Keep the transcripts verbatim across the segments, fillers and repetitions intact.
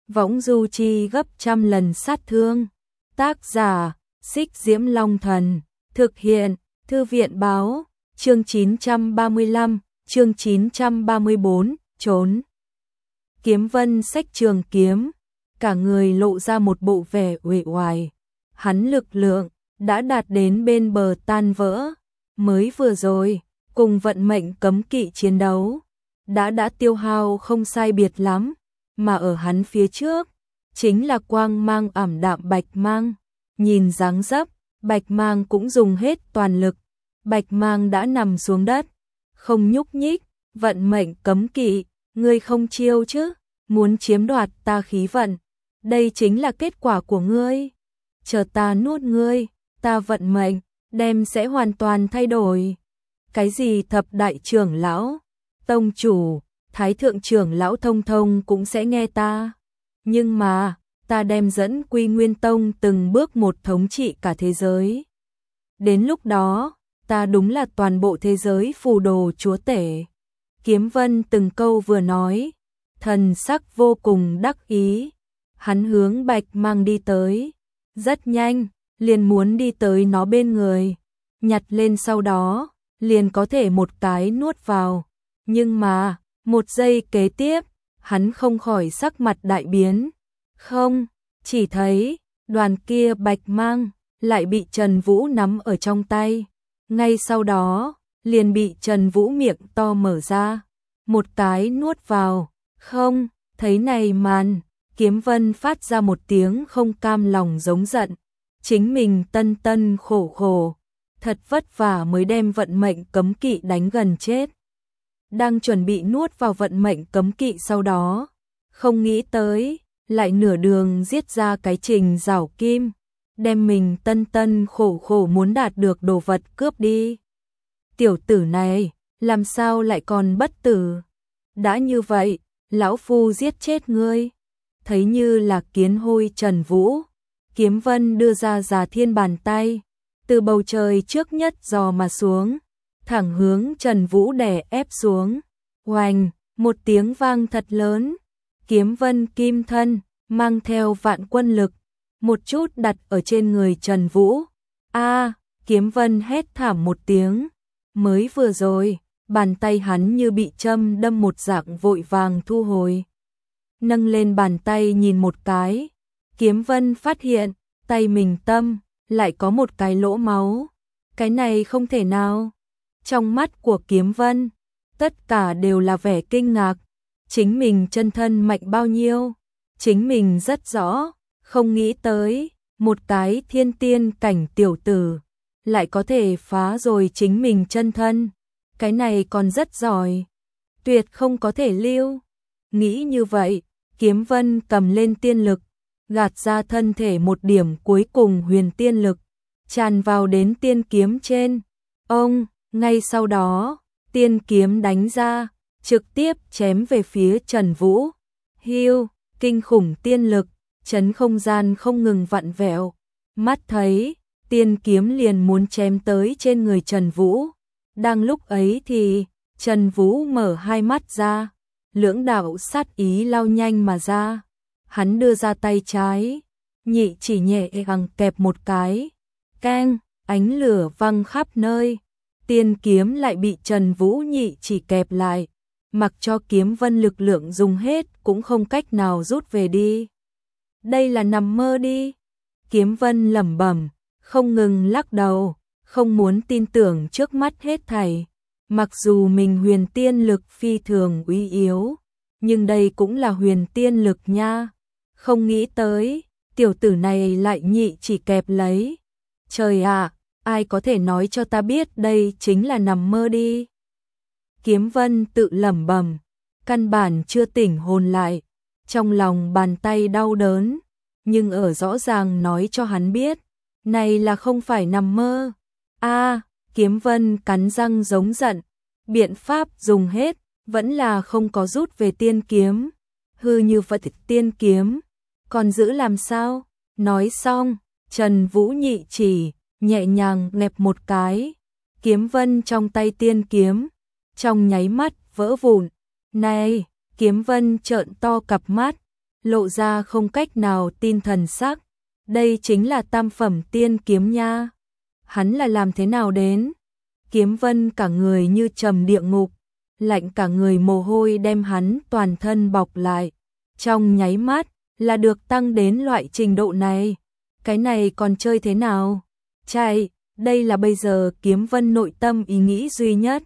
võng du chi gấp trăm lần sát thương. Tác giả, Xích Diễm Long Thần, thực hiện, Thư viện Báo, chương chín trăm ba mươi lăm, chương chín trăm ba mươi bốn, trốn. Kiếm Vân xách trường kiếm, cả người lộ ra một bộ vẻ uể oải. Hắn lực lượng đã đạt đến bên bờ tan vỡ, mới vừa rồi cùng vận mệnh cấm kỵ chiến đấu, đã đã tiêu hao không sai biệt lắm, mà ở hắn phía trước chính là quang mang ảm đạm bạch mang. Nhìn dáng dấp, bạch mang cũng dùng hết toàn lực, bạch mang đã nằm xuống đất, không nhúc nhích. Vận mệnh cấm kỵ, ngươi không chiêu chứ, muốn chiếm đoạt ta khí vận, đây chính là kết quả của ngươi. Chờ ta nuốt ngươi, ta vận mệnh đem sẽ hoàn toàn thay đổi. Cái gì thập đại trưởng lão, tông chủ, thái thượng trưởng lão thông thông cũng sẽ nghe ta. Nhưng mà, ta đem dẫn Quy Nguyên Tông từng bước một thống trị cả thế giới. Đến lúc đó, ta đúng là toàn bộ thế giới phù đồ chúa tể. Kiếm Vân từng câu vừa nói, thần sắc vô cùng đắc ý. Hắn hướng bạch mang đi tới, rất nhanh, liền muốn đi tới nó bên người, nhặt lên sau đó, liền có thể một cái nuốt vào. Nhưng mà, một giây kế tiếp, hắn không khỏi sắc mặt đại biến. Không, chỉ thấy, đoàn kia bạch mang, lại bị Trần Vũ nắm ở trong tay. Ngay sau đó, liền bị Trần Vũ miệng to mở ra, một cái nuốt vào. Không, thấy này màn, Kiếm Vân phát ra một tiếng không cam lòng giống giận. Chính mình tân tân khổ khổ, thật vất vả mới đem vận mệnh cấm kỵ đánh gần chết. Đang chuẩn bị nuốt vào vận mệnh cấm kỵ sau đó, không nghĩ tới, lại nửa đường giết ra cái Trình Giảo Kim, đem mình tân tân khổ khổ muốn đạt được đồ vật cướp đi. Tiểu tử này, làm sao lại còn bất tử? Đã như vậy, lão phu giết chết ngươi. Thấy như là kiến hôi Trần Vũ, Kiếm Vân đưa ra Già Thiên bàn tay, từ bầu trời trước nhất giò mà xuống, thẳng hướng Trần Vũ đè ép xuống. Oành, một tiếng vang thật lớn, Kiếm Vân kim thân, mang theo vạn quân lực, một chút đặt ở trên người Trần Vũ. A, Kiếm Vân hét thảm một tiếng, mới vừa rồi, bàn tay hắn như bị châm đâm một dạng vội vàng thu hồi. Nâng lên bàn tay nhìn một cái, Kiếm Vân phát hiện, tay mình tâm, lại có một cái lỗ máu. Cái này không thể nào. Trong mắt của Kiếm Vân, tất cả đều là vẻ kinh ngạc. Chính mình chân thân mạnh bao nhiêu, chính mình rất rõ, không nghĩ tới, một cái thiên tiên cảnh tiểu tử, lại có thể phá rồi chính mình chân thân. Cái này còn rất giỏi, tuyệt không có thể lưu. Nghĩ như vậy, Kiếm Vân cầm lên tiên lực, gạt ra thân thể một điểm cuối cùng huyền tiên lực, tràn vào đến tiên kiếm trên. Ông, ngay sau đó, tiên kiếm đánh ra, trực tiếp chém về phía Trần Vũ. Hiu, kinh khủng tiên lực, chấn không gian không ngừng vặn vẹo. Mắt thấy, tiên kiếm liền muốn chém tới trên người Trần Vũ. Đang lúc ấy thì, Trần Vũ mở hai mắt ra, lưỡng đạo sát ý lao nhanh mà ra. Hắn đưa ra tay trái, nhị chỉ nhẹ gằng kẹp một cái, keng, ánh lửa văng khắp nơi. Tiên kiếm lại bị Trần Vũ nhị chỉ kẹp lại, mặc cho Kiếm Vân lực lượng dùng hết cũng không cách nào rút về đi. Đây là nằm mơ đi. Kiếm Vân lẩm bẩm, không ngừng lắc đầu, không muốn tin tưởng trước mắt hết thảy. Mặc dù mình huyền tiên lực phi thường uy yếu, nhưng đây cũng là huyền tiên lực nha. Không nghĩ tới, tiểu tử này lại nhị chỉ kẹp lấy. Trời ạ, ai có thể nói cho ta biết đây chính là nằm mơ đi. Kiếm Vân tự lẩm bẩm, căn bản chưa tỉnh hồn lại, trong lòng bàn tay đau đớn, nhưng ở rõ ràng nói cho hắn biết, này là không phải nằm mơ. A, Kiếm Vân cắn răng giống giận, biện pháp dùng hết, vẫn là không có rút về tiên kiếm. Hư như vật tiên kiếm, còn giữ làm sao? Nói xong, Trần Vũ nhị chỉ, nhẹ nhàng nẹp một cái, Kiếm Vân trong tay tiên kiếm, trong nháy mắt vỡ vụn. Này, Kiếm Vân trợn to cặp mắt, lộ ra không cách nào tin thần sắc. Đây chính là tam phẩm tiên kiếm nha. Hắn là làm thế nào đến? Kiếm Vân cả người như trầm địa ngục, lạnh cả người, mồ hôi đem hắn toàn thân bọc lại. Trong nháy mắt là được tăng đến loại trình độ này. Cái này còn chơi thế nào? Chạy, đây là bây giờ Kiếm Vân nội tâm ý nghĩ duy nhất.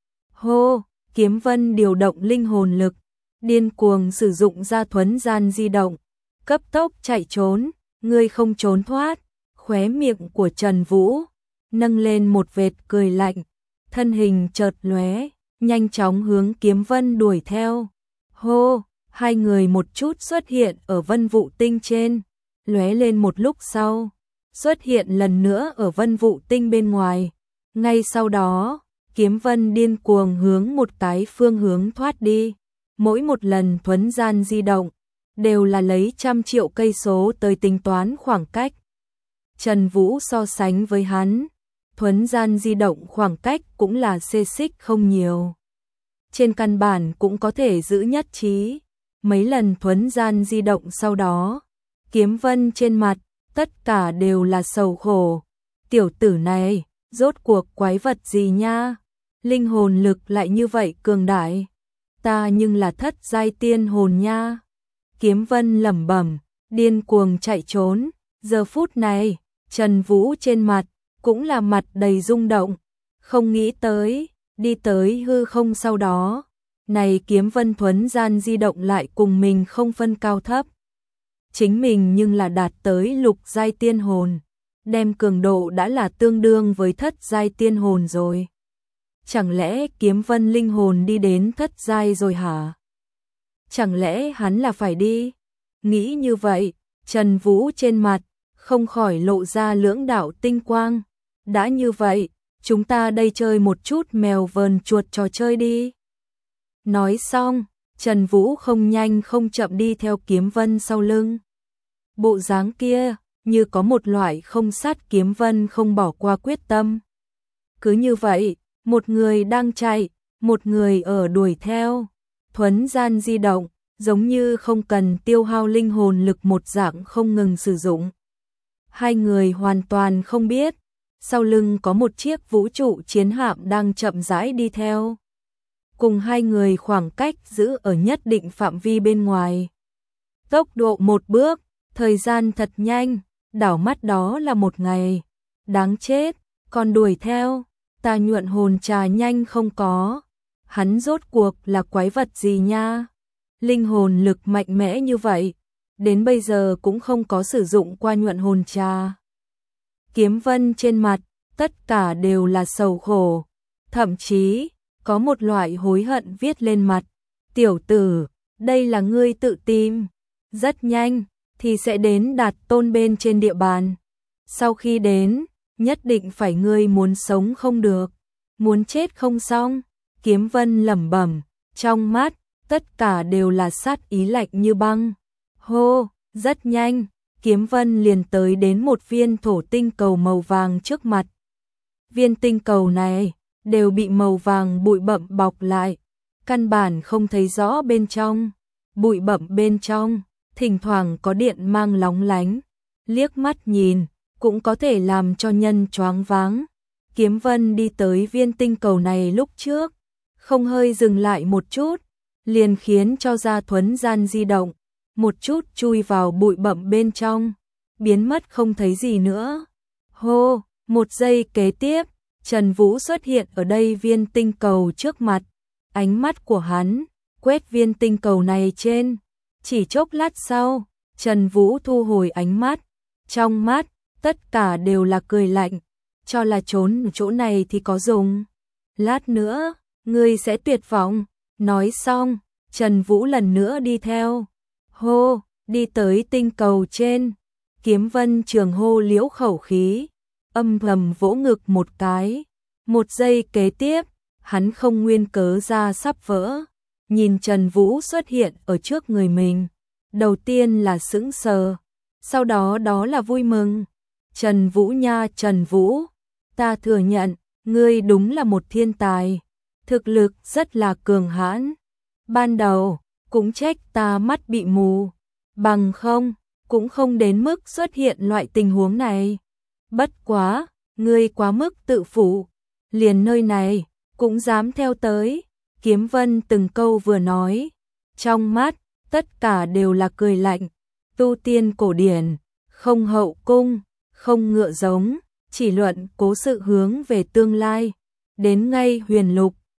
Hô, Kiếm Vân điều động linh hồn lực, điên cuồng sử dụng ra thuấn gian di động, cấp tốc chạy trốn. Ngươi không trốn thoát. Khóe miệng của Trần Vũ nâng lên một vệt cười lạnh, thân hình chợt lóe, nhanh chóng hướng Kiếm Vân đuổi theo. Hô, hai người một chút xuất hiện ở Vân Vũ Tinh trên, lóe lên một lúc sau, xuất hiện lần nữa ở Vân Vũ Tinh bên ngoài. Ngay sau đó, Kiếm Vân điên cuồng hướng một cái phương hướng thoát đi. Mỗi một lần thuấn gian di động đều là lấy trăm triệu cây số tới tính toán khoảng cách. Trần Vũ so sánh với hắn, thuấn gian di động khoảng cách cũng là xê xích không nhiều. Trên căn bản cũng có thể giữ nhất trí. Mấy lần thuấn gian di động sau đó, Kiếm Vân trên mặt tất cả đều là sầu khổ. Tiểu tử này, rốt cuộc quái vật gì nha? Linh hồn lực lại như vậy cường đại. Ta nhưng là thất giai tiên hồn nha. Kiếm Vân lẩm bẩm, điên cuồng chạy trốn. Giờ phút này, Trần Vũ trên mặt cũng là mặt đầy rung động, không nghĩ tới, đi tới hư không sau đó, này Kiếm Vân thuấn gian di động lại cùng mình không phân cao thấp. Chính mình nhưng là đạt tới lục giai tiên hồn, đem cường độ đã là tương đương với thất giai tiên hồn rồi. Chẳng lẽ Kiếm Vân linh hồn đi đến thất giai rồi hả? Chẳng lẽ hắn là phải đi? Nghĩ như vậy, Trần Vũ trên mặt không khỏi lộ ra lưỡng đạo tinh quang. Đã như vậy, chúng ta đây chơi một chút mèo vờn chuột trò chơi đi. Nói xong, Trần Vũ không nhanh không chậm đi theo Kiếm Vân sau lưng. Bộ dáng kia, như có một loại không sát Kiếm Vân không bỏ qua quyết tâm. Cứ như vậy, một người đang chạy, một người ở đuổi theo. Thuấn gian di động, giống như không cần tiêu hao linh hồn lực một dạng không ngừng sử dụng. Hai người hoàn toàn không biết, sau lưng có một chiếc vũ trụ chiến hạm đang chậm rãi đi theo. Cùng hai người khoảng cách giữ ở nhất định phạm vi bên ngoài. Tốc độ một bước, thời gian thật nhanh, đảo mắt đó là một ngày. Đáng chết, còn đuổi theo, ta nhuận hồn trà nhanh không có. Hắn rốt cuộc là quái vật gì nha? Linh hồn lực mạnh mẽ như vậy, đến bây giờ cũng không có sử dụng qua nhuận hồn trà. Kiếm Vân trên mặt, tất cả đều là sầu khổ, thậm chí có một loại hối hận viết lên mặt. Tiểu tử, đây là ngươi tự tìm, rất nhanh thì sẽ đến Đạt Tôn bên trên địa bàn. Sau khi đến, nhất định phải ngươi muốn sống không được, muốn chết không xong. Kiếm Vân lẩm bẩm, trong mắt tất cả đều là sát ý lạnh như băng. Hô, rất nhanh, Kiếm Vân liền tới đến một viên thổ tinh cầu màu vàng trước mặt. Viên tinh cầu này đều bị màu vàng bụi bặm bọc lại, căn bản không thấy rõ bên trong. Bụi bặm bên trong, thỉnh thoảng có điện mang lóng lánh, liếc mắt nhìn cũng có thể làm cho nhân choáng váng. Kiếm Vân đi tới viên tinh cầu này lúc trước, không hơi dừng lại một chút, liền khiến cho ra thuấn gian di động, một chút chui vào bụi bặm bên trong, biến mất không thấy gì nữa. Hô, một giây kế tiếp, Trần Vũ xuất hiện ở đây viên tinh cầu trước mặt, ánh mắt của hắn quét viên tinh cầu này trên, chỉ chốc lát sau, Trần Vũ thu hồi ánh mắt, trong mắt tất cả đều là cười lạnh, cho là trốn ở chỗ này thì có dùng, lát nữa ngươi sẽ tuyệt vọng. Nói xong, Trần Vũ lần nữa đi theo. Hô, đi tới tinh cầu trên, Kiếm Vân trường hô liễu khẩu khí, âm thầm vỗ ngực một cái. Một giây kế tiếp, hắn không nguyên cớ ra sắp vỡ, nhìn Trần Vũ xuất hiện ở trước người mình. Đầu tiên là sững sờ, sau đó đó là vui mừng. Trần Vũ nha, Trần Vũ, ta thừa nhận, ngươi đúng là một thiên tài, thực lực rất là cường hãn. Ban đầu, cũng trách ta mắt bị mù, bằng không, cũng không đến mức xuất hiện loại tình huống này. Bất quá, ngươi quá mức tự phụ, liền nơi này, cũng dám theo tới. Kiếm Vân từng câu vừa nói, trong mắt, tất cả đều là cười lạnh. Tu tiên cổ điển, không hậu cung, không ngựa giống, chỉ luận cố sự hướng về tương lai. Đến ngay huyền lục,